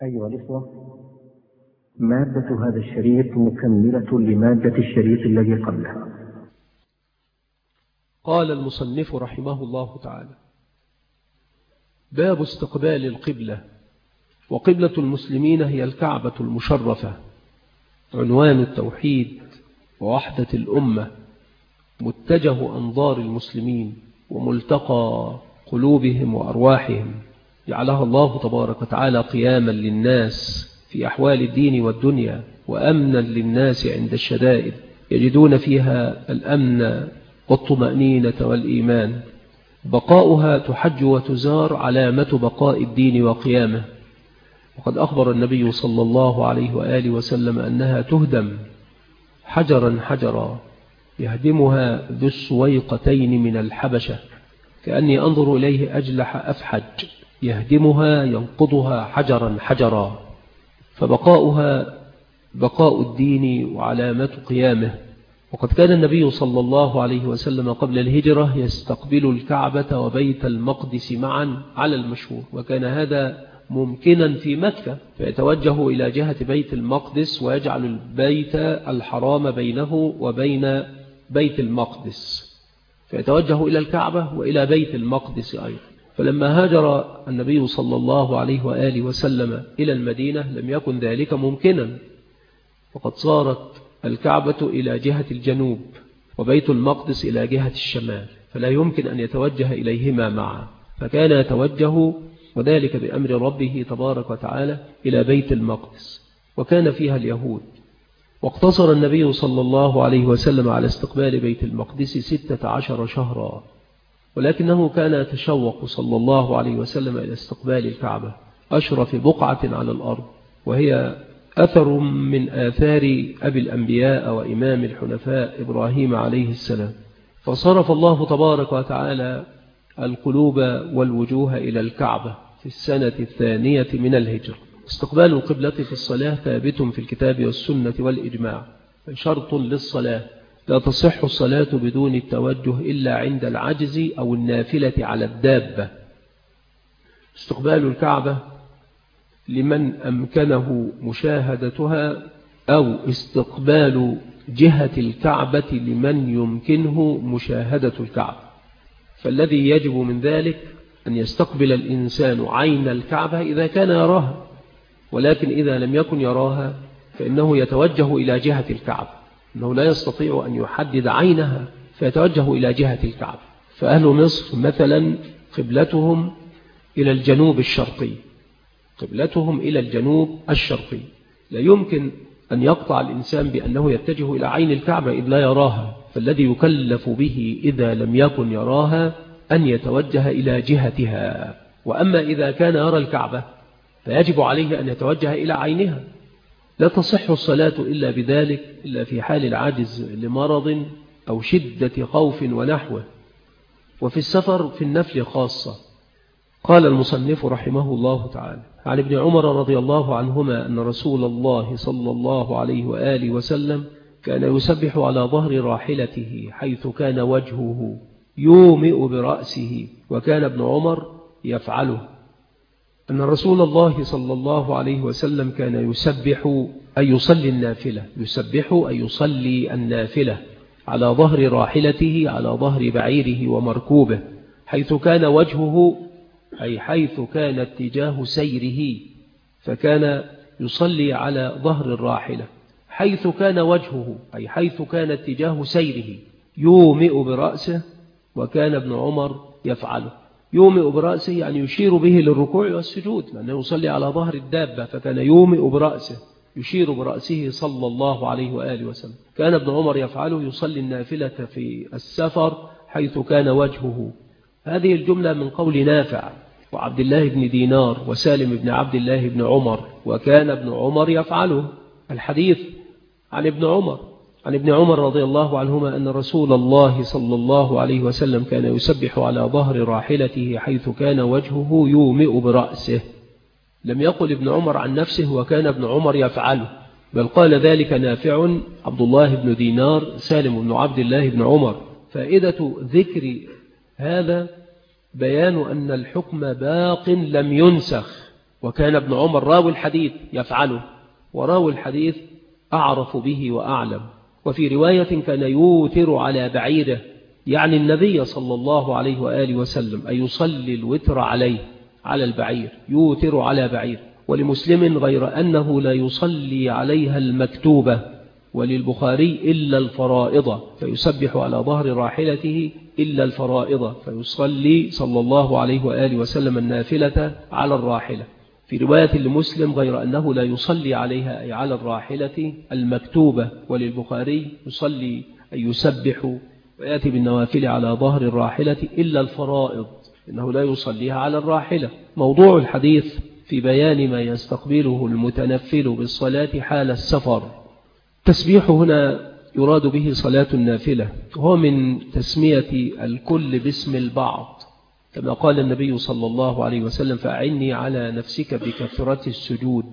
أيها الإخوة، مادة هذا الشريط مكملة لمادة الشريط الذي قبله. قال المصنف رحمه الله تعالى: باب استقبال القبلة. وقبلة المسلمين هي الكعبة المشرفة، عنوان التوحيد ووحدة الأمة، متجه أنظار المسلمين وملتقى قلوبهم وأرواحهم، جعلها الله تبارك وتعالى قياما للناس في أحوال الدين والدنيا، وأمنا للناس عند الشدائد، يجدون فيها الأمن والطمأنينة والإيمان. بقاؤها تحج وتزار علامة بقاء الدين وقيامه. وقد أخبر النبي صلى الله عليه وآله وسلم أنها تهدم حجرا حجرا، يهدمها ذو السويقتين من الحبشة، كأني أنظر إليه أجلح أفحج، يهدمها ينقضها حجرا حجرا. فبقاؤها بقاء الدين وعلامة قيامه. وقد كان النبي صلى الله عليه وسلم قبل الهجرة يستقبل الكعبة وبيت المقدس معا على المشهور، وكان هذا ممكنا في مكة، فيتوجه إلى جهة بيت المقدس ويجعل البيت الحرام بينه وبين بيت المقدس، فيتوجه إلى الكعبة وإلى بيت المقدس أيضا. فلما هاجر النبي صلى الله عليه وآله وسلم إلى المدينة لم يكن ذلك ممكنا، وقد صارت الكعبة إلى جهة الجنوب وبيت المقدس إلى جهة الشمال، فلا يمكن أن يتوجه إليهما معا، فكان يتوجه وذلك بأمر ربه تبارك وتعالى إلى بيت المقدس، وكان فيها اليهود. واقتصر النبي صلى الله عليه وسلم على استقبال بيت المقدس 16 شهرا، ولكنه كان يتشوق صلى الله عليه وسلم إلى استقبال الكعبة، أشرف بقعة على الأرض، وهي أثر من آثار أبي الأنبياء وإمام الحنفاء إبراهيم عليه السلام. فصرف الله تبارك وتعالى القلوب والوجوه إلى الكعبة في السنة 2 من الهجرة. استقبال القبلة في الصلاة ثابت في الكتاب والسنة والإجماع، شرط للصلاة، لا تصح الصلاة بدون التوجه إلا عند العجز أو النافلة على الدابة. استقبال الكعبة لمن أمكنه مشاهدتها، أو استقبال جهة الكعبة لمن يمكنه مشاهدة الكعبة. فالذي يجب من ذلك أن يستقبل الإنسان عين الكعبة إذا كان يراها، ولكن إذا لم يكن يراها فإنه يتوجه إلى جهة الكعبة، أنه لا يستطيع أن يحدد عينها فيتوجه إلى جهة الكعبة. فأهل مصر مثلا قبلتهم إلى الجنوب الشرقي، قبلتهم إلى الجنوب الشرقي، لا يمكن أن يقطع الإنسان بأنه يتجه إلى عين الكعبة إذ لا يراها، فالذي يكلف به إذا لم يكن يراها أن يتوجه إلى جهتها. وأما إذا كان يرى الكعبة فيجب عليه أن يتوجه إلى عينها. لا تصح الصلاة إلا بذلك، إلا في حال العجز لمرض أو شدة خوف ونحوه، وفي السفر في النفل خاصة. قال المصنف رحمه الله تعالى: عن ابن عمر رضي الله عنهما أن رسول الله صلى الله عليه وآله وسلم كان يسبح على ظهر راحلته حيث كان وجهه يومئ برأسه، وكان ابن عمر يفعله. أن رسول الله صلى الله عليه وسلم كان يسبح أي يصلي النافلة، يسبح أي يصلي النافلة على ظهر راحلته، على ظهر بعيره ومركوبه، حيث كان وجهه أي حيث كان اتجاه سيره، فكان يصلي على ظهر الراحلة حيث كان وجهه أي حيث كان اتجاه سيره، يومئ برأسه، وكان ابن عمر يفعله. يومئ برأسه يعني يشير به للركوع والسجود، لأنه يصلي على ظهر الدابة، فكان يومئ برأسه يشير برأسه صلى الله عليه وآله وسلم. كان ابن عمر يفعله، يصلي النافلة في السفر حيث كان وجهه. هذه الجملة من قول نافع وعبد الله بن دينار وسالم بن عبد الله بن عمر، وكان ابن عمر يفعله. الحديث عن ابن عمر رضي الله عنهما أن رسول الله صلى الله عليه وسلم كان يسبح على ظهر راحلته حيث كان وجهه يومئ برأسه. لم يقل ابن عمر عن نفسه وكان ابن عمر يفعله، بل قال ذلك نافع، عبد الله بن دينار، سالم بن عبد الله بن عمر. فائدة ذكر هذا بيان أن الحكم باق لم ينسخ، وكان ابن عمر راوي الحديث يفعله، وراوي الحديث أعرف به وأعلم. وفي رواية كان يوتر على بعيره، يعني النبي صلى الله عليه وآله وسلم، أن يصلي الوتر عليه على البعير، يوتر على بعير. ولمسلم غير أنه لا يصلي عليها المكتوبة، وللبخاري إلا الفرائض، فيسبح على ظهر راحلته إلا الفرائض، فيصلي صلى الله عليه وآله وسلم النافلة على الراحلة. في رواية لمسلم غير أنه لا يصلي عليها أي على الراحلة المكتوبة، وللبخاري يصلي أي يسبح ويأتي بالنوافل على ظهر الراحلة إلا الفرائض، إنه لا يصليها على الراحلة. موضوع الحديث في بيان ما يستقبله المتنفل بالصلاة حال السفر. التسبيح هنا يراد به صلاة النافلة، وهو من تسمية الكل باسم البعض، كما قال النبي صلى الله عليه وسلم: فأعني على نفسك بكثرة السجود،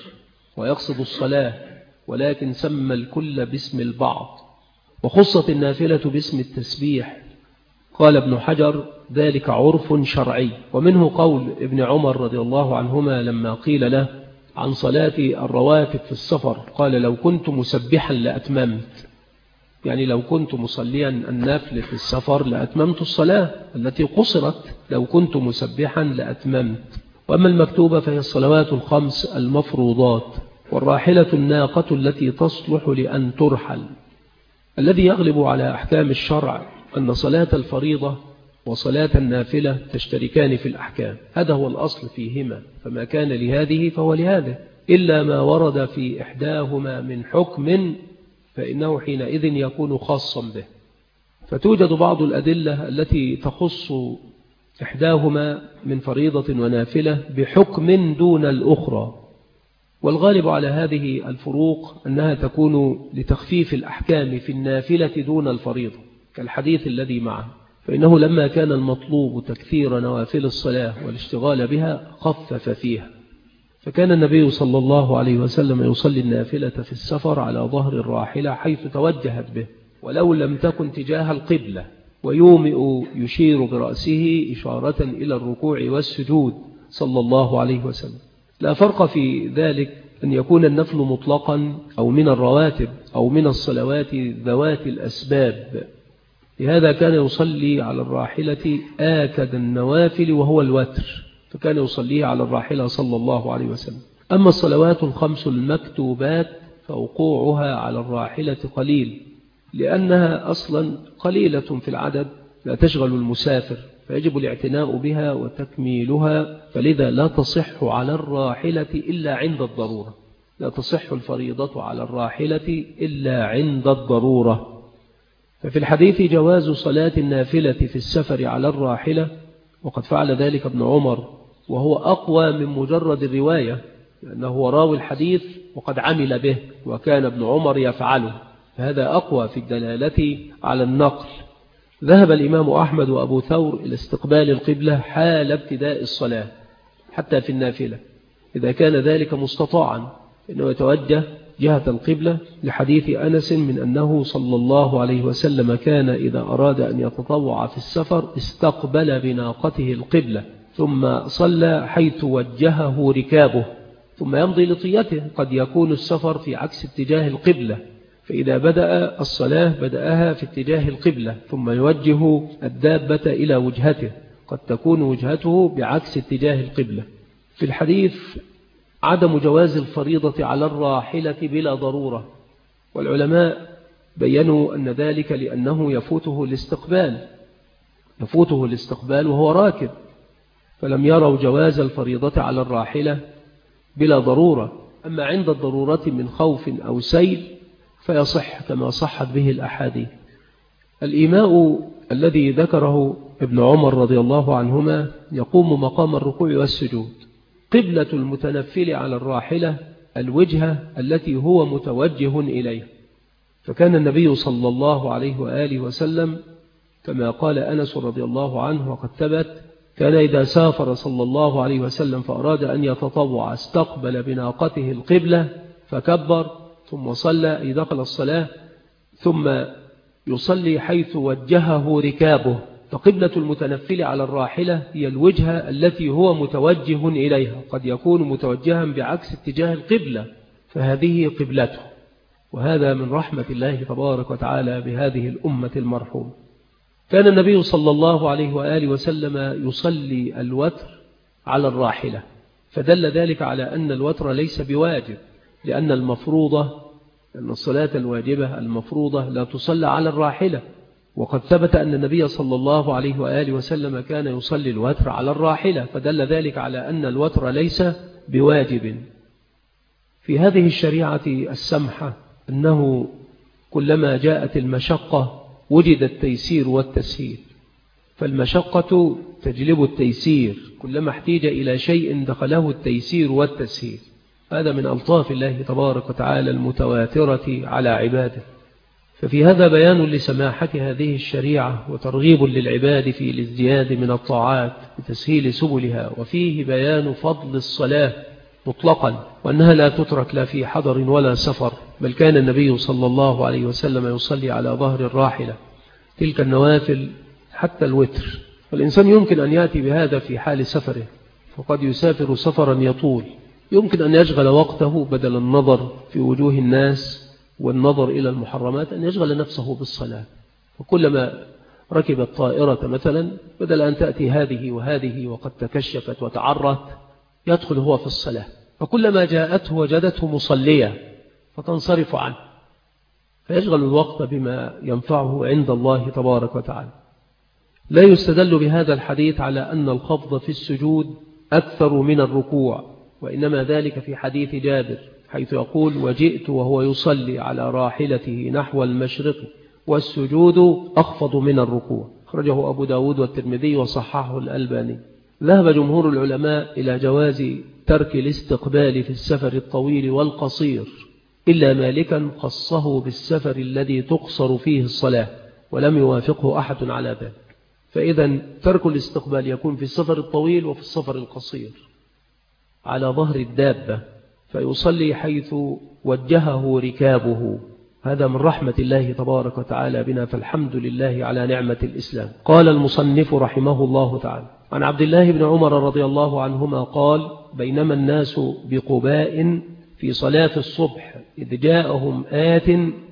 ويقصد الصلاة، ولكن سمى الكل باسم البعض. وخصت النافلة باسم التسبيح. قال ابن حجر: ذلك عرف شرعي. ومنه قول ابن عمر رضي الله عنهما لما قيل له عن صلاة الرواتب في السفر، قال: لو كنت مسبحا لأتممت، يعني لو كنت مصليا النافل في السفر لأتممت الصلاة التي قصرت، لو كنت مسبحا لأتممت. وأما المكتوبة فهي الصلوات الخمس المفروضات، والراحلة الناقة التي تصلح لأن ترحل. الذي يغلب على أحكام الشرع أن صلاة الفريضة وصلاة النافلة تشتركان في الأحكام، هذا هو الأصل فيهما، فما كان لهذه فهو لهذه، إلا ما ورد في إحداهما من حكم فإنه حينئذ يكون خاصا به. فتوجد بعض الأدلة التي تخص إحداهما من فريضة ونافلة بحكم دون الأخرى، والغالب على هذه الفروق أنها تكون لتخفيف الأحكام في النافلة دون الفريضة، كالحديث الذي معه، فإنه لما كان المطلوب تكثير نوافل الصلاة والاشتغال بها خفف فيها. فكان النبي صلى الله عليه وسلم يصلي النافلة في السفر على ظهر الراحلة حيث توجهت به، ولو لم تكن تجاه القبلة، ويومئ يشير برأسه إشارة إلى الركوع والسجود صلى الله عليه وسلم. لا فرق في ذلك أن يكون النفل مطلقا أو من الرواتب أو من الصلوات ذوات الأسباب. لهذا كان يصلي على الراحلة آكد النوافل وهو الوتر، فكان يصليه على الراحلة صلى الله عليه وسلم. أما الصلوات الخمس المكتوبات فوقوعها على الراحلة قليل، لأنها أصلا قليلة في العدد، لا تشغل المسافر، فيجب الاعتناء بها وتكميلها، فلذا لا تصح على الراحلة إلا عند الضرورة، لا تصح الفريضة على الراحلة إلا عند الضرورة. ففي الحديث جواز صلاة النافلة في السفر على الراحلة، وقد فعل ذلك ابن عمر، وهو أقوى من مجرد الرواية، لأنه هو راوي الحديث وقد عمل به، وكان ابن عمر يفعله، فهذا أقوى في الدلالة على النقل. ذهب الإمام أحمد وأبو ثور إلى استقبال القبلة حال ابتداء الصلاة حتى في النافلة، إذا كان ذلك مستطاعا، إنه يتوجه جهة القبلة، لحديث أنس من أنه صلى الله عليه وسلم كان إذا أراد أن يتطوع في السفر استقبل بناقته القبلة، ثم صلى حيث وجهه ركابه، ثم يمضي لطيته. قد يكون السفر في عكس اتجاه القبلة، فإذا بدأ الصلاة بدأها في اتجاه القبلة، ثم يوجه الدابة إلى وجهته، قد تكون وجهته بعكس اتجاه القبلة. في الحديث عدم جواز الفريضة على الراحلة بلا ضرورة، والعلماء بيّنوا أن ذلك لأنه يفوته الاستقبال وهو راكب، فلم يروا جواز الفريضة على الراحلة بلا ضرورة. أما عند الضرورة من خوف أو سيل فيصح كما صحت به الأحاديث. الإيماء الذي ذكره ابن عمر رضي الله عنهما يقوم مقام الركوع والسجود. قبلة المتنفل على الراحلة الوجهة التي هو متوجه إليه، فكان النبي صلى الله عليه وآله وسلم كما قال أنس رضي الله عنه وقد ثبت، كان إذا سافر صلى الله عليه وسلم فأراد أن يتطوع استقبل بناقته القبلة فكبر، ثم صلى يدخل الصلاة، ثم يصلي حيث وجهه ركابه، فقبلة المتنفل على الراحلة هي الوجهة التي هو متوجه إليها، قد يكون متوجها بعكس اتجاه القبلة، فهذه قبلته. وهذا من رحمة الله تبارك وتعالى بهذه الأمة المرحومة. كان النبي صلى الله عليه وآله وسلم يصلي الوتر على الراحلة، فدل ذلك على أن الوتر ليس بواجب، لأن الصلاة الواجبة المفروضة لا تصلى على الراحلة، وقد ثبت أن النبي صلى الله عليه وآله وسلم كان يصلي الوتر على الراحلة، فدل ذلك على أن الوتر ليس بواجب. في هذه الشريعة السمحة أنه كلما جاءت المشقة وجد التيسير والتسهيل، فالمشقة تجلب التيسير، كلما احتاج إلى شيء دخله التيسير والتسهيل. هذا من ألطاف الله تبارك وتعالى المتواترة على عباده. ففي هذا بيان لسماحة هذه الشريعة وترغيب للعباد في الازدياد من الطاعات بتسهيل سبلها، وفيه بيان فضل الصلاة مطلقا، وأنها لا تترك لا في حضر ولا سفر، بل كان النبي صلى الله عليه وسلم يصلي على ظهر الراحلة تلك النوافل حتى الوتر. والإنسان يمكن أن يأتي بهذا في حال سفره، فقد يسافر سفرا يطول، يمكن أن يشغل وقته بدل النظر في وجوه الناس والنظر إلى المحرمات أن يشغل نفسه بالصلاة. فكلما ركب الطائرة مثلا بدل أن تأتي هذه وهذه وقد تكشفت وتعرت يدخل هو في الصلاة، فكلما جاءته وجدته مصلية فتنصرف عنه، فيشغل الوقت بما ينفعه عند الله تبارك وتعالى. لا يستدل بهذا الحديث على أن الخفض في السجود أكثر من الركوع، وإنما ذلك في حديث جابر حيث يقول: وجئت وهو يصلي على راحلته نحو المشرق والسجود أخفض من الركوع. أخرجه أبو داود والترمذي وصححه الألباني. ذهب جمهور العلماء إلى جواز ترك الاستقبال في السفر الطويل والقصير، إلا مالكا خصه بالسفر الذي تقصر فيه الصلاة، ولم يوافقه أحد على ذلك. فإذا ترك الاستقبال يكون في السفر الطويل وفي السفر القصير على ظهر الدابة، فيصلي حيث وجهه ركابه. هذا من رحمة الله تبارك وتعالى بنا، فالحمد لله على نعمة الإسلام. قال المصنف رحمه الله تعالى: عن عبد الله بن عمر رضي الله عنهما قال: بينما الناس بقباء في صلاة الصبح إذ جاءهم آت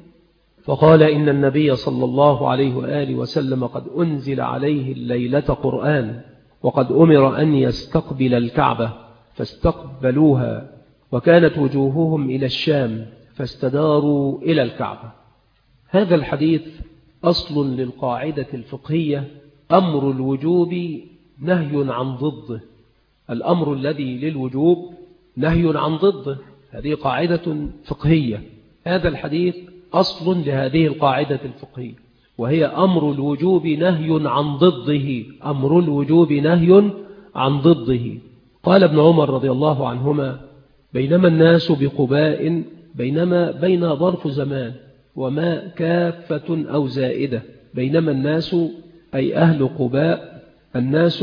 فقال: إن النبي صلى الله عليه وآله وسلم قد أنزل عليه الليلة قرآن، وقد أمر أن يستقبل الكعبة، فاستقبلوها، وكانت وجوههم إلى الشام فاستداروا إلى الكعبة. هذا الحديث أصل للقاعدة الفقهية: أمر الوجوب نهي عن ضده. الأمر الذي للوجوب نهي عن ضده، هذه قاعدة فقهية. هذا الحديث أصل لهذه القاعدة الفقهية، وهي أمر الوجوب نهي عن ضده. أمر الوجوب نهي عن ضده. قال ابن عمر رضي الله عنهما: بينما الناس بقباء، بينما بين ظرف زمان وما كافة أو زائدة. بينما الناس أي أهل قباء، الناس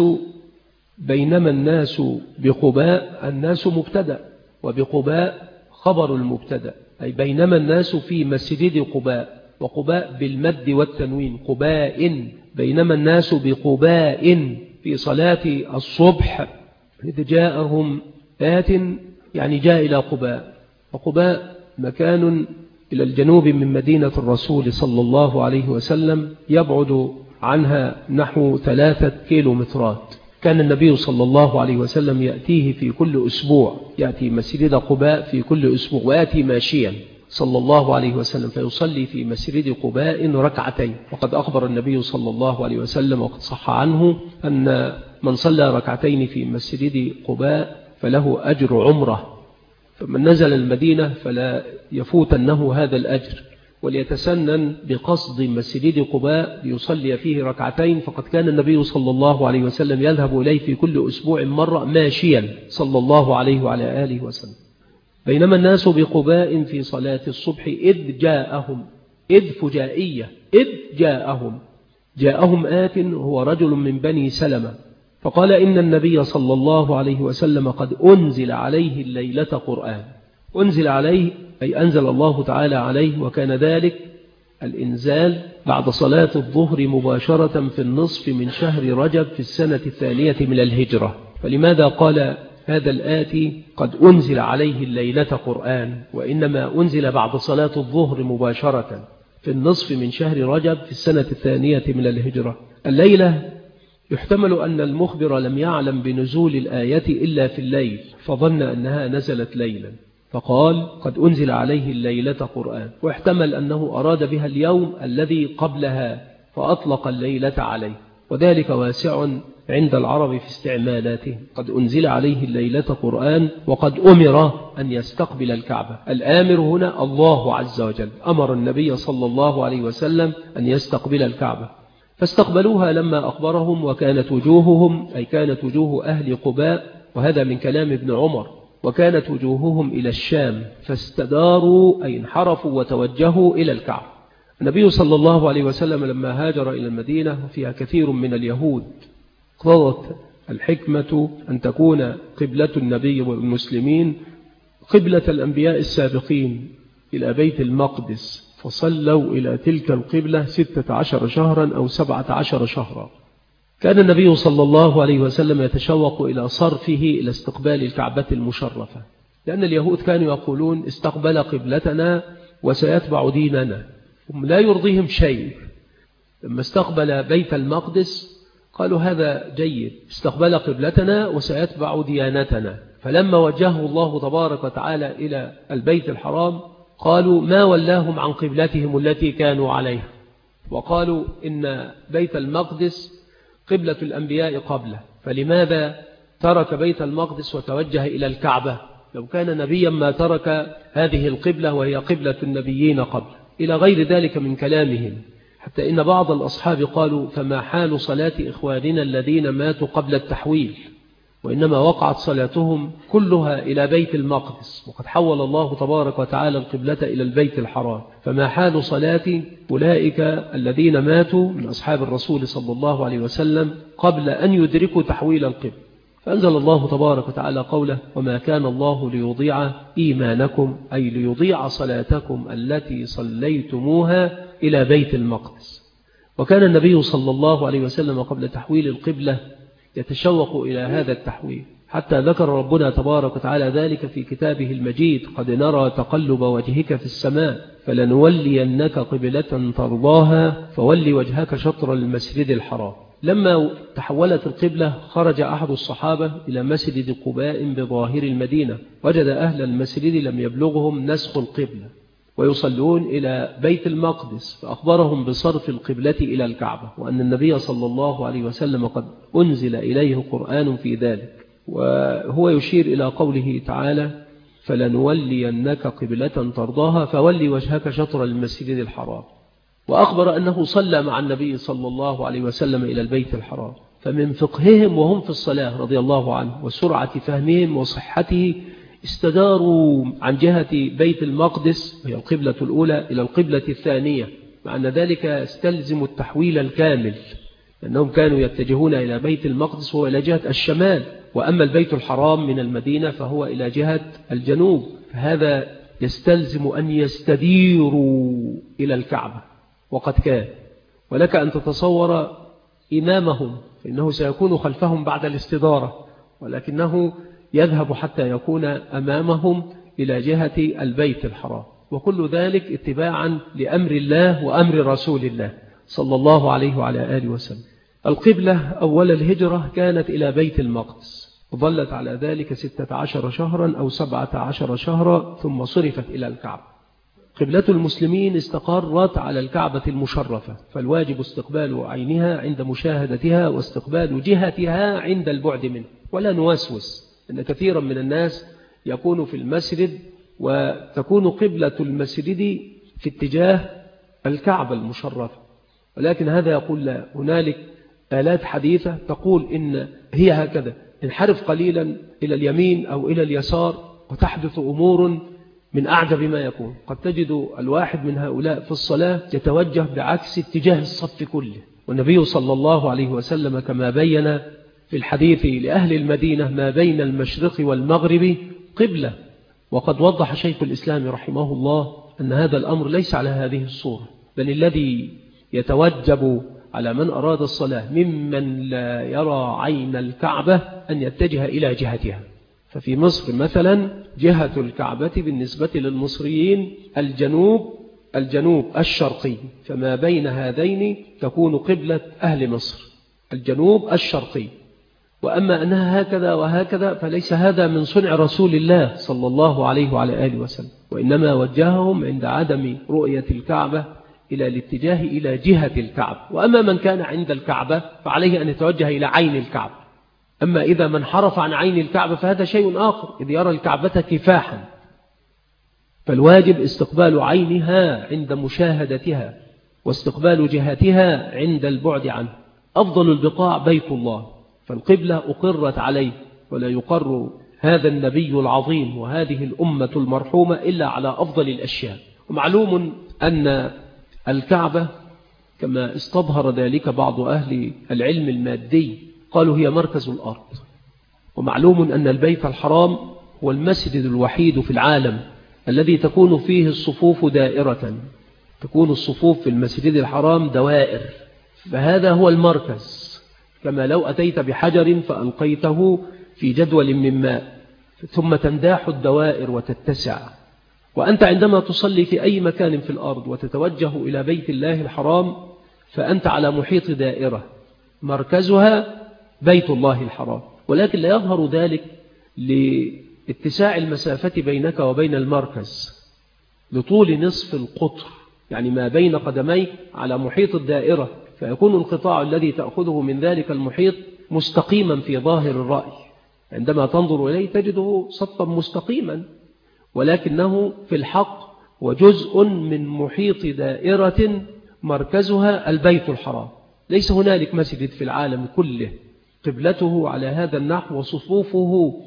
بينما الناس بقباء، الناس مبتدأ، وبقباء خبر المبتدأ، أي بينما الناس في مسجد قباء، وقباء بالمد والتنوين قباء. بينما الناس بقباء في صلاة الصبح إذ جاءهم آت، يعني جاء إلى قباء، وقباء مكان إلى الجنوب من مدينة الرسول صلى الله عليه وسلم، يبعد عنها نحو 3 كيلومترات. كان النبي صلى الله عليه وسلم يأتيه في كل أسبوع، يأتي مسجد قباء في كل أسبوع، ويأتي ماشيا صلى الله عليه وسلم فيصلي في مسجد قباء ركعتين. وقد أخبر النبي صلى الله عليه وسلم وقد صح عنه أن من صلى ركعتين في مسجد قباء فله أجر عمره، فمن نزل المدينة فلا يفوتنه هذا الأجر، وليتسنن بقصد مسجد قباء ليصلي فيه ركعتين، فقد كان النبي صلى الله عليه وسلم يذهب إليه في كل أسبوع مرة ماشيا صلى الله عليه وعلى آله وسلم. بينما الناس بقباء في صلاة الصبح إذ جاءهم، إذ فجائية، إذ جاءهم آت هو رجل من بني سلمة، فقال: إن النبي صلى الله عليه وسلم قد أنزل عليه الليلة قرآن. أنزل عليه أي أنزل الله تعالى عليه، وكان ذلك الإنزال بعد صلاة الظهر مباشرة في النصف من شهر رجب في السنة الثانية من الهجرة. فلماذا قال هذا الآتي قد أنزل عليه الليلة قرآن، وإنما أنزل بعد صلاة الظهر مباشرة في النصف من شهر رجب في السنة الثانية من الهجرة؟ الليلة يحتمل أن المخبر لم يعلم بنزول الآية إلا في الليل، فظن أنها نزلت ليلا فقال قد أنزل عليه الليلة قرآن، واحتمل أنه أراد بها اليوم الذي قبلها فأطلق الليلة عليه، وذلك واسع عند العرب في استعمالاته. قد أنزل عليه الليلة قرآن وقد أمر أن يستقبل الكعبة. الآمر هنا الله عز وجل، أمر النبي صلى الله عليه وسلم أن يستقبل الكعبة، فاستقبلوها لما أخبرهم، وكانت وجوههم أي كانت وجوه أهل قباء، وهذا من كلام ابن عمر، وكانت وجوههم إلى الشام، فاستداروا أي انحرفوا وتوجهوا إلى الكعبة. النبي صلى الله عليه وسلم لما هاجر إلى المدينة وفيها كثير من اليهود، اقتضت الحكمة أن تكون قبلة النبي والمسلمين قبلة الأنبياء السابقين إلى بيت المقدس، فصلوا إلى تلك القبلة 16 شهرا أو 17 شهرا. كان النبي صلى الله عليه وسلم يتشوق إلى صرفه إلى استقبال الكعبة المشرفة، لأن اليهود كانوا يقولون استقبل قبلتنا وسيتبع ديننا، هم لا يرضيهم شيء. لما استقبل بيت المقدس قالوا هذا جيد، استقبل قبلتنا وسيتبع ديانتنا. فلما وجهه الله تبارك وتعالى إلى البيت الحرام قالوا ما ولاهم عن قبلتهم التي كانوا عليها، وقالوا إن بيت المقدس قبلة الأنبياء قبله، فلماذا ترك بيت المقدس وتوجه إلى الكعبة؟ لو كان نبيا ما ترك هذه القبلة وهي قبلة النبيين قبله، إلى غير ذلك من كلامهم. حتى إن بعض الأصحاب قالوا فما حال صلاة إخواننا الذين ماتوا قبل التحويل، وإنما وقعت صلاتهم كلها إلى بيت المقدس، وقد حول الله تبارك وتعالى القبلة إلى البيت الحرام، فما حال صلاة أولئك الذين ماتوا من أصحاب الرسول صلى الله عليه وسلم قبل أن يدركوا تحويل القبلة؟ فأنزل الله تبارك وتعالى قوله وما كان الله ليضيع إيمانكم أي ليضيع صلاتكم التي صليتموها إلى بيت المقدس. وكان النبي صلى الله عليه وسلم قبل تحويل القبلة يتشوق إلى هذا التحويل، حتى ذكر ربنا تبارك وتعالى ذلك في كتابه المجيد قد نرى تقلب وجهك في السماء فلنولينك قبلة ترضاها فولي وجهك شطر المسجد الحرام. لما تحولت القبلة خرج أحد الصحابة إلى مسجد قباء بظاهر المدينة، وجد أهل المسجد لم يبلغهم نسخ القبلة ويصلون إلى بيت المقدس، فأخبرهم بصرف القبلة إلى الكعبة، وأن النبي صلى الله عليه وسلم قد أنزل إليه قرآن في ذلك. وهو يشير إلى قوله تعالى فلنولينك قبلة ترضاها فولي وجهك شطر المسجد الحرام، وأخبر أنه صلى مع النبي صلى الله عليه وسلم إلى البيت الحرام. فمن فقههم وهم في الصلاة رضي الله عنه وسرعة فهمهم وصحته استداروا عن جهة بيت المقدس وهي القبلة الأولى إلى القبلة الثانية، مع أن ذلك استلزم التحويل الكامل، لأنهم كانوا يتجهون إلى بيت المقدس وهو إلى جهة الشمال، وأما البيت الحرام من المدينة فهو إلى جهة الجنوب، فهذا يستلزم أن يستديروا إلى الكعبة. وقد كان، ولك أن تتصور إمامهم فإنه سيكون خلفهم بعد الاستدارة، ولكنه يذهب حتى يكون أمامهم إلى جهة البيت الحرام، وكل ذلك اتباعا لأمر الله وأمر رسول الله صلى الله عليه وعلى آله وسلم. القبلة أول الهجرة كانت إلى بيت المقدس، وظلت على ذلك 16 شهرا أو 17 شهرا ثم صرفت إلى الكعبة. قبلة المسلمين استقرت على الكعبة المشرفة، فالواجب استقبال عينها عند مشاهدتها واستقبال جهتها عند البعد منه، ولا نوسوس أن كثيرا من الناس يكون في المسجد وتكون قبلة المسجد في اتجاه الكعبة المشرفة، ولكن هذا يقول لا، هنالك آلات حديثة تقول إن هي هكذا، انحرف قليلا إلى اليمين أو إلى اليسار وتحدث أمور من أعجب ما يكون. قد تجد الواحد من هؤلاء في الصلاة يتوجه بعكس اتجاه الصف كله، والنبي صلى الله عليه وسلم كما بين في الحديث لأهل المدينة ما بين المشرق والمغرب قبلة. وقد وضح شيخ الإسلام رحمه الله أن هذا الأمر ليس على هذه الصورة، بل الذي يتوجب على من أراد الصلاة ممن لا يرى عين الكعبة أن يتجه إلى جهتها. ففي مصر مثلا جهة الكعبة بالنسبة للمصريين الجنوب الشرقي، فما بين هذين تكون قبلة أهل مصر، الجنوب الشرقي. وأما أنها هكذا وهكذا فليس هذا من صنع رسول الله صلى الله عليه وعلى آله وسلم، وإنما وجههم عند عدم رؤية الكعبة إلى الاتجاه إلى جهة الكعبة. وأما من كان عند الكعبة فعليه أن يتوجه إلى عين الكعبة. أما إذا من حرف عن عين الكعبة فهذا شيء آخر، إذ يرى الكعبة كفاحا، فالواجب استقبال عينها عند مشاهدتها واستقبال جهتها عند البعد عنه. أفضل البقاع بيت الله، فالقبلة أقرت عليه، ولا يقر هذا النبي العظيم وهذه الأمة المرحومة إلا على أفضل الأشياء. ومعلوم أن الكعبة كما استظهر ذلك بعض أهل العلم المادي قالوا هي مركز الأرض. ومعلوم أن البيت الحرام هو المسجد الوحيد في العالم الذي تكون فيه الصفوف دائرة، تكون الصفوف في المسجد الحرام دوائر، فهذا هو المركز. كما لو أتيت بحجر فألقيته في جدول من ماء ثم تنداح الدوائر وتتسع. وأنت عندما تصلي في أي مكان في الأرض وتتوجه إلى بيت الله الحرام فأنت على محيط دائرة مركزها بيت الله الحرام، ولكن لا يظهر ذلك لاتساع المسافة بينك وبين المركز، لطول نصف القطر، يعني ما بين قدميك على محيط الدائرة، فيكون القطاع الذي تأخذه من ذلك المحيط مستقيما في ظاهر الرأي، عندما تنظر إليه تجده سطا مستقيما، ولكنه في الحق وجزء من محيط دائرة مركزها البيت الحرام. ليس هنالك مسجد في العالم كله قبلته على هذا النحو وصفوفه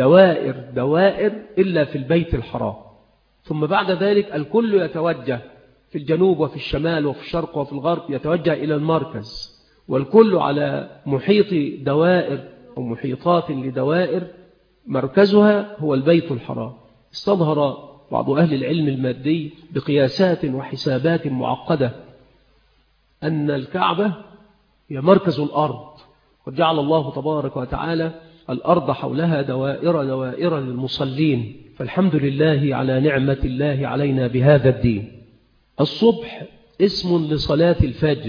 دوائر إلا في البيت الحرام. ثم بعد ذلك الكل يتوجه في الجنوب وفي الشمال وفي الشرق وفي الغرب، يتوجه إلى المركز، والكل على محيط دوائر أو محيطات لدوائر مركزها هو البيت الحرام. استظهر بعض أهل العلم المادي بقياسات وحسابات معقدة أن الكعبة هي مركز الأرض، وجعل الله تبارك وتعالى الأرض حولها دوائر للمصلين، فالحمد لله على نعمة الله علينا بهذا الدين. الصبح اسم لصلاة الفجر.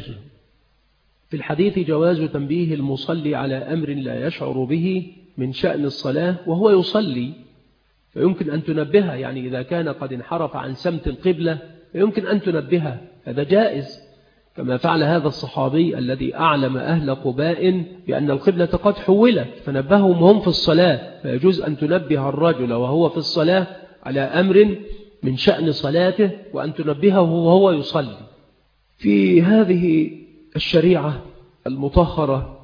في الحديث جواز تنبيه المصلي على أمر لا يشعر به من شأن الصلاة وهو يصلي، فيمكن أن تنبهه، يعني إذا كان قد انحرف عن سمت القبلة فيمكن أن تنبهه، هذا جائز، كما فعل هذا الصحابي الذي أعلم أهل قباء بأن القبلة قد حولت فنبههم وهم في الصلاة، فيجوز أن تنبه الرجل وهو في الصلاة على أمر من شأن صلاته وأن تنبهه وهو يصلي. في هذه الشريعة المطهرة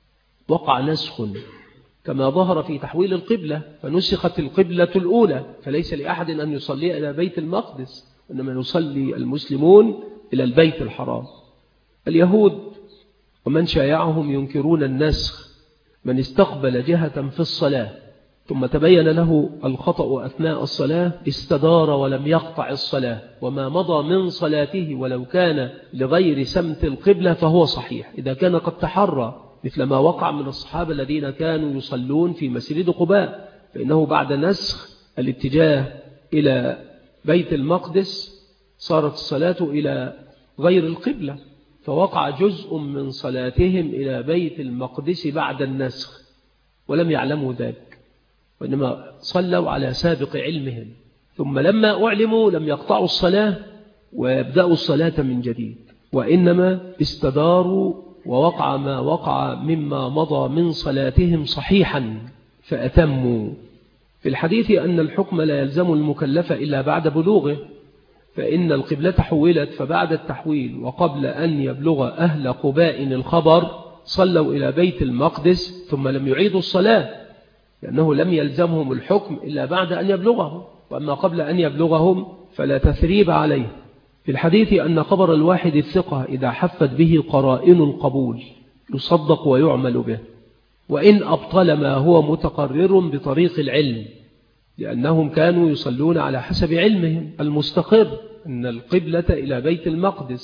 وقع نسخ كما ظهر في تحويل القبلة، فنسخت القبلة الأولى، فليس لأحد أن يصلي إلى بيت المقدس، إنما يصلي المسلمون إلى البيت الحرام. اليهود ومن شايعهم ينكرون النسخ، من استقبل جهة في الصلاة ثم تبين له الخطأ أثناء الصلاة استدار ولم يقطع الصلاة، وما مضى من صلاته ولو كان لغير سمت القبلة فهو صحيح إذا كان قد تحرى، مثل ما وقع من الصحابة الذين كانوا يصلون في مسجد قباء، فإنه بعد نسخ الاتجاه إلى بيت المقدس صارت الصلاة إلى غير القبلة، فوقع جزء من صلاتهم إلى بيت المقدس بعد النسخ ولم يعلموا ذلك، وإنما صلوا على سابق علمهم، ثم لما أعلموا لم يقطعوا الصلاة ويبدأوا الصلاة من جديد، وإنما استداروا ووقع ما وقع مما مضى من صلاتهم صحيحا فأتموا. في الحديث أن الحكم لا يلزم المكلف إلا بعد بلوغه، فإن القبلة حولت، فبعد التحويل وقبل أن يبلغ أهل قباء الخبر صلوا إلى بيت المقدس ثم لم يعيدوا الصلاة، لأنه لم يلزمهم الحكم إلا بعد أن يبلغهم، وأما قبل أن يبلغهم فلا تثريب عليه. في الحديث أن خبر الواحد الثقة إذا حفت به قرائن القبول يصدق ويعمل به، وإن أبطل ما هو متقرر بطريق العلم، لأنهم كانوا يصلون على حسب علمهم المستقر أن القبلة إلى بيت المقدس،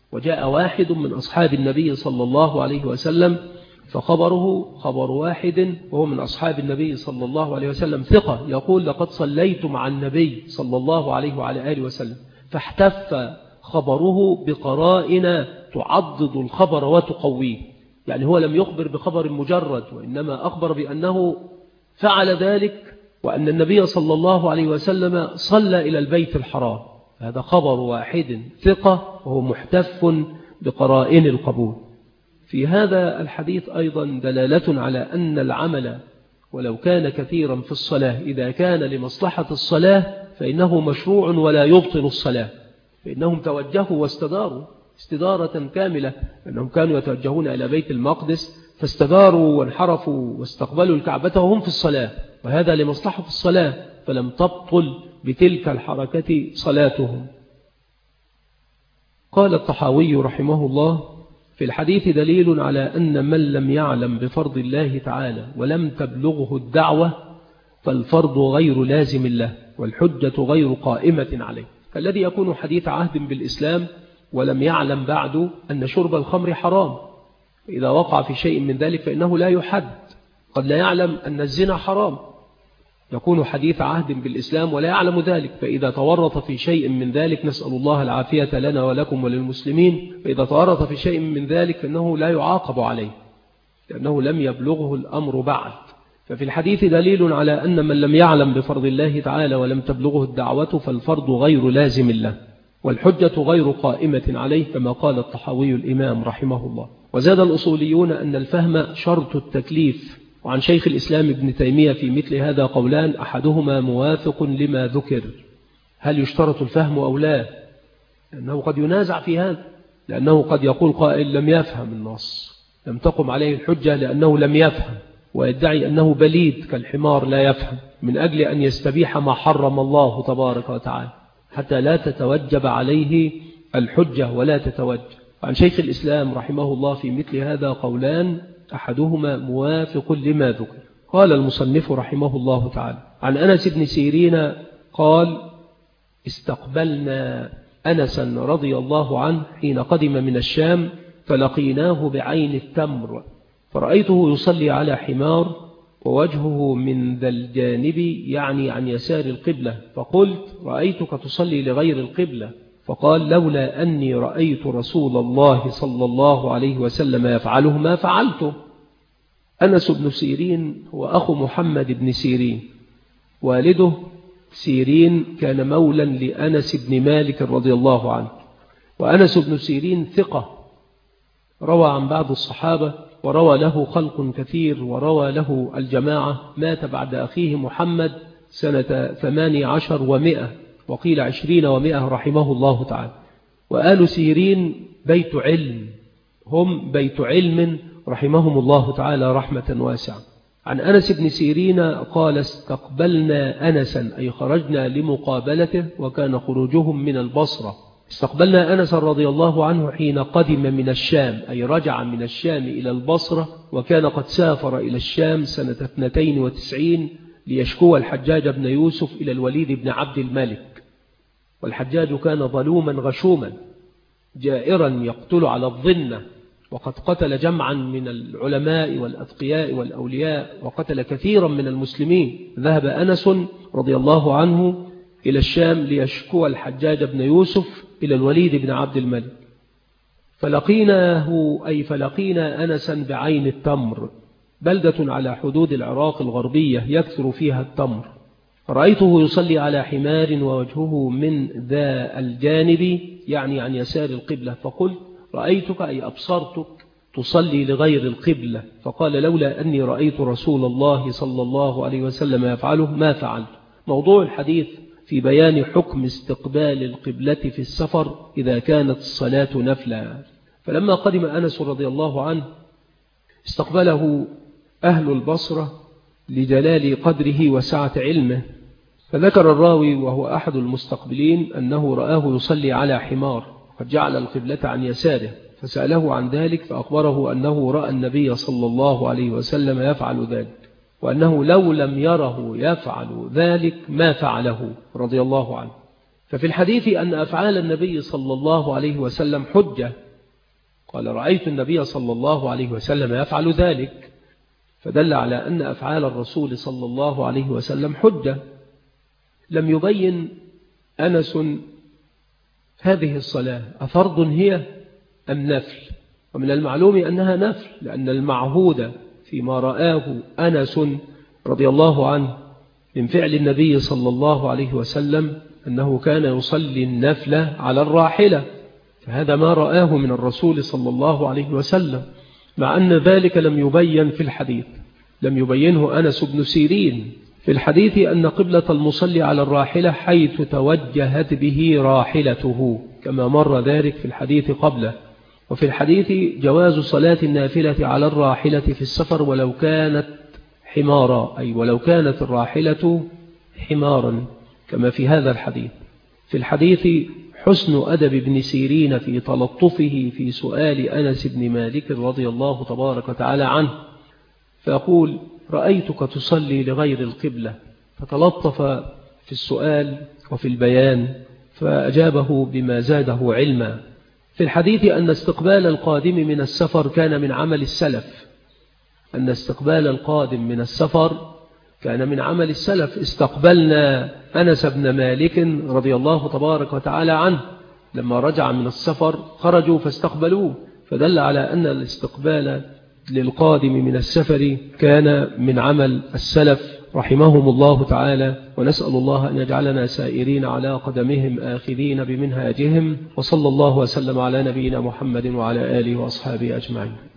وجاء واحد من أصحاب النبي صلى الله عليه وسلم فخبره خبر واحد وهو من أصحاب النبي صلى الله عليه وسلم ثقة يقول لقد صليت مع النبي صلى الله عليه وعلى آله وسلم، فاحتف خبره بقرائن تعضد الخبر وتقويه. يعني هو لم يخبر بخبر مجرد، وإنما أخبر بأنه فعل ذلك وأن النبي صلى الله عليه وسلم صلى إلى البيت الحرام. هذا خبر واحد ثقة وهو محتف بقرائن القبول. في هذا الحديث أيضا دلالة على أن العمل ولو كان كثيرا في الصلاة إذا كان لمصلحة الصلاة فإنه مشروع ولا يبطل الصلاة. فإنهم توجهوا واستداروا استدارة كاملة، أنهم كانوا يتوجهون إلى بيت المقدس فاستداروا وانحرفوا واستقبلوا الكعبة وهم في الصلاة، وهذا لمصلحة الصلاة، فلم تبطل بتلك الحركة صلاتهم. قال الطحاوي رحمه الله: في الحديث دليل على أن من لم يعلم بفرض الله تعالى ولم تبلغه الدعوة فالفرض غير لازم له والحجة غير قائمة عليه. الذي يكون حديث عهد بالإسلام ولم يعلم بعد أن شرب الخمر حرام، إذا وقع في شيء من ذلك فإنه لا يحد. قد لا يعلم أن الزنا حرام، يكون حديث عهد بالإسلام ولا يعلم ذلك، فإذا تورط في شيء من ذلك، نسأل الله العافية لنا ولكم وللمسلمين، فإذا تورط في شيء من ذلك فإنه لا يعاقب عليه لأنه لم يبلغه الأمر بعد. ففي الحديث دليل على أن من لم يعلم بفرض الله تعالى ولم تبلغه الدعوة فالفرض غير لازم له والحجة غير قائمة عليه، كما قال الطحاوي الإمام رحمه الله. وزاد الأصوليون أن الفهم شرط التكليف. وعن شيخ الإسلام ابن تيمية في مثل هذا قولان، أحدهما موافق لما ذكر: هل يشترط الفهم أو لا؟ لأنه قد ينازع في هذا، لأنه قد يقول قائل لم يفهم النص، لم تقم عليه الحجة لأنه لم يفهم، ويدعي أنه بليد كالحمار لا يفهم، من أجل أن يستبيح ما حرم الله تبارك وتعالى حتى لا تتوجب عليه الحجة ولا تتوجب. وعن شيخ الإسلام رحمه الله في مثل هذا قولان، أحدهما موافق لما ذكر. قال المصنف رحمه الله تعالى: عن أنس بن سيرين قال: استقبلنا أنسا رضي الله عنه حين قدم من الشام فلقيناه بعين التمر، فرأيته يصلي على حمار ووجهه من ذا الجانب، يعني عن يسار القبلة، فقلت: رأيتك تصلي لغير القبلة. فقال: لولا أني رأيت رسول الله صلى الله عليه وسلم يفعله ما فعلته. أنس بن سيرين هو أخو محمد بن سيرين، والده سيرين كان مولا لأنس بن مالك رضي الله عنه، وأنس بن سيرين ثقة، روى عن بعض الصحابة وروى له خلق كثير وروى له الجماعة. مات بعد أخيه محمد سنة 18 و100 وقيل 20 و100 رحمه الله تعالى. وآل سيرين بيت علم، هم بيت علم رحمهم الله تعالى رحمة واسعة. عن أنس بن سيرين قال: استقبلنا أنسا، أي خرجنا لمقابلته، وكان خروجهم من البصرة. استقبلنا أنس رضي الله عنه حين قدم من الشام، أي رجع من الشام إلى البصرة، وكان قد سافر إلى الشام سنة 92 ليشكو الحجاج بن يوسف إلى الوليد بن عبد الملك. والحجاج كان ظلوما غشوما جائرا يقتل على الظنة، وقد قتل جمعا من العلماء والأتقياء والأولياء، وقتل كثيرا من المسلمين. ذهب أنس رضي الله عنه إلى الشام ليشكو الحجاج بن يوسف إلى الوليد بن عبد الملك، فلقيناه، أي فلقينا أنسا بعين التمر، بلدة على حدود العراق الغربية يكثر فيها التمر. رأيته يصلي على حمار ووجهه من ذا الجانب، يعني عن يسار القبلة، فقلت: رأيتك، أي أبصرتك تصلي لغير القبلة. فقال: لولا أني رأيت رسول الله صلى الله عليه وسلم يفعله ما فعلت. موضوع الحديث في بيان حكم استقبال القبلة في السفر إذا كانت الصلاة نفلا. فلما قدم أنس رضي الله عنه استقبله أهل البصرة لجلال قدره وسعة علمه، فذكر الراوي وهو أحد المستقبلين أنه رآه يصلي على حمار قد جعل القبلة عن يساره، فسأله عن ذلك فأخبره أنه رأى النبي صلى الله عليه وسلم يفعل ذلك، وأنه لو لم يره يفعل ذلك ما فعله رضي الله عنه. ففي الحديث أن أفعال النبي صلى الله عليه وسلم حجة، قال رأيت النبي صلى الله عليه وسلم يفعل ذلك، فدل على أن أفعال الرسول صلى الله عليه وسلم حجة. لم يبين أنس هذه الصلاة أفرض هي أم نفل، ومن المعلوم أنها نفل، لأن المعهود فيما رآه أنس رضي الله عنه من فعل النبي صلى الله عليه وسلم أنه كان يصلي النفل على الراحلة، فهذا ما رآه من الرسول صلى الله عليه وسلم، مع أن ذلك لم يبين في الحديث، لم يبينه أنس بن سيرين في الحديث أن قبلة المصلي على الراحلة حيث توجهت به راحلته، كما مر ذلك في الحديث قبله. وفي الحديث جواز صلاة النافلة على الراحلة في السفر ولو كانت حمارا، أي ولو كانت الراحلة حمارا كما في هذا الحديث. في الحديث حسن أدب ابن سيرين في تلطفه في سؤال أنس بن مالك رضي الله تبارك وتعالى عنه، فأقول رأيتك تصلي لغير القبلة، فتلطف في السؤال وفي البيان فأجابه بما زاده علما. في الحديث أن استقبال القادم من السفر كان من عمل السلف، أن استقبال القادم من السفر كان من عمل السلف. استقبلنا أنس بن مالك رضي الله تبارك وتعالى عنه لما رجع من السفر خرجوا فاستقبلوه، فدل على أن الاستقبال للقادم من السفر كان من عمل السلف رحمهم الله تعالى. ونسأل الله أن يجعلنا سائرين على قدمهم آخذين بمنهاجهم، وصلى الله وسلم على نبينا محمد وعلى آله وأصحابه أجمعين.